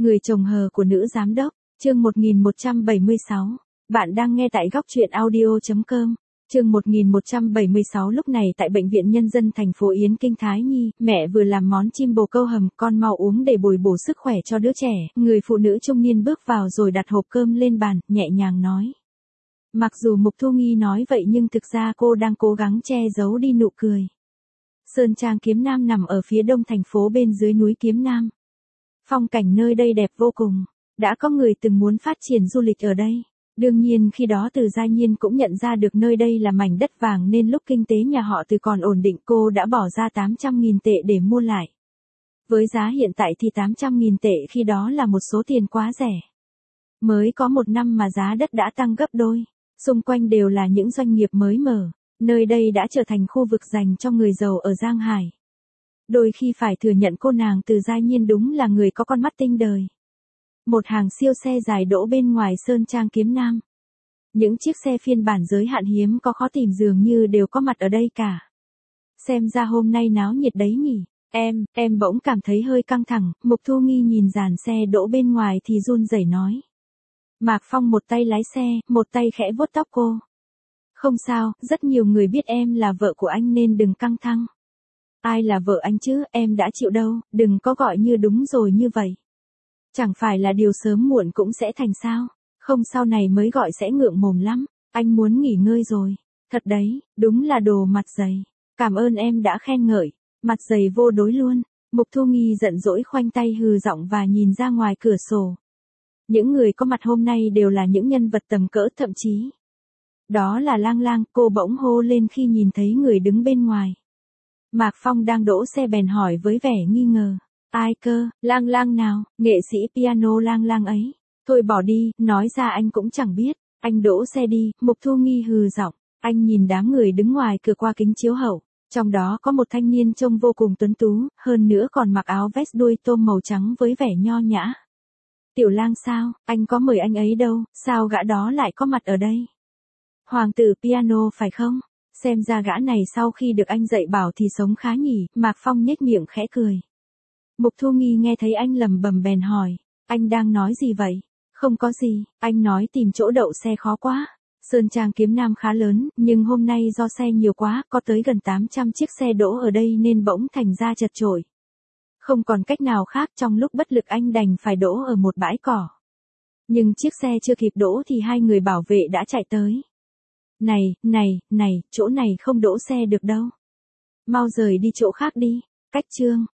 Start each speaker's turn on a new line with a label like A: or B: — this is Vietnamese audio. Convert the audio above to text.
A: Người chồng hờ của nữ giám đốc, chương 1176. Bạn đang nghe tại góc truyện audio.com. Chương 1176. Lúc này tại bệnh viện nhân dân thành phố Yến Kinh Thái Nhi, mẹ vừa làm món chim bồ câu hầm, con mau uống để bồi bổ sức khỏe cho đứa trẻ. Người phụ nữ trung niên bước vào rồi đặt hộp cơm lên bàn, nhẹ nhàng nói. Mặc dù Mục Thu Nghi nói vậy nhưng thực ra cô đang cố gắng che giấu đi nụ cười. Sơn Trang Kiếm Nam nằm ở phía đông thành phố bên dưới núi Kiếm Nam. Phong cảnh nơi đây đẹp vô cùng, đã có người từng muốn phát triển du lịch ở đây. Đương nhiên khi đó Từ Gia Nhiên cũng nhận ra được nơi đây là mảnh đất vàng nên lúc kinh tế nhà họ Từ còn ổn định cô đã bỏ ra 800.000 tệ để mua lại. Với giá hiện tại thì 800.000 tệ khi đó là một số tiền quá rẻ. Mới có một năm mà giá đất đã tăng gấp đôi, xung quanh đều là những doanh nghiệp mới mở, nơi đây đã trở thành khu vực dành cho người giàu ở Giang Hải. Đôi khi phải thừa nhận cô nàng Từ Gia Nhiên đúng là người có con mắt tinh đời. Một hàng siêu xe dài đỗ bên ngoài Sơn Trang Kiếm Nam. Những chiếc xe phiên bản giới hạn hiếm có khó tìm dường như đều có mặt ở đây cả. Xem ra hôm nay náo nhiệt đấy nhỉ. Em bỗng cảm thấy hơi căng thẳng. Mục Thu Nghi nhìn dàn xe đỗ bên ngoài thì run rẩy nói. Mạc Phong một tay lái xe, một tay khẽ vuốt tóc cô. Không sao, rất nhiều người biết em là vợ của anh nên đừng căng thẳng. Ai là vợ anh chứ, em đã chịu đâu, đừng có gọi như đúng rồi như vậy. Chẳng phải là điều sớm muộn cũng sẽ thành sao, không sau này mới gọi sẽ ngượng mồm lắm, anh muốn nghỉ ngơi rồi. Thật đấy, đúng là đồ mặt dày. Cảm ơn em đã khen ngợi, mặt dày vô đối luôn. Mục Thu Nghi giận dỗi khoanh tay hừ giọng và nhìn ra ngoài cửa sổ. Những người có mặt hôm nay đều là những nhân vật tầm cỡ thậm chí. Đó là Lang Lang, cô bỗng hô lên khi nhìn thấy người đứng bên ngoài. Mạc Phong đang đỗ xe bèn hỏi với vẻ nghi ngờ. Ai cơ, Lang Lang nào, nghệ sĩ piano Lang Lang ấy. Thôi bỏ đi, nói ra anh cũng chẳng biết. Anh đỗ xe đi, Mục Thu Nghi hừ giọng. Anh nhìn đám người đứng ngoài cửa qua kính chiếu hậu. Trong đó có một thanh niên trông vô cùng tuấn tú, hơn nữa còn mặc áo vest đuôi tôm màu trắng với vẻ nho nhã. Tiểu Lang sao, anh có mời anh ấy đâu, sao gã đó lại có mặt ở đây? Hoàng tử piano phải không? Xem ra gã này sau khi được anh dạy bảo thì sống khá nhỉ, Mạc Phong nhếch miệng khẽ cười. Mục Thu Nghi nghe thấy anh lẩm bẩm bèn hỏi, anh đang nói gì vậy? Không có gì, anh nói tìm chỗ đậu xe khó quá. Sơn Trang Kiếm Nam khá lớn, nhưng hôm nay do xe nhiều quá, có tới gần 800 chiếc xe đỗ ở đây nên bỗng thành ra chật chội. Không còn cách nào khác, trong lúc bất lực anh đành phải đỗ ở một bãi cỏ. Nhưng chiếc xe chưa kịp đỗ thì hai người bảo vệ đã chạy tới. Này, chỗ này không đỗ xe được đâu. Mau rời đi chỗ khác đi. Cách chương.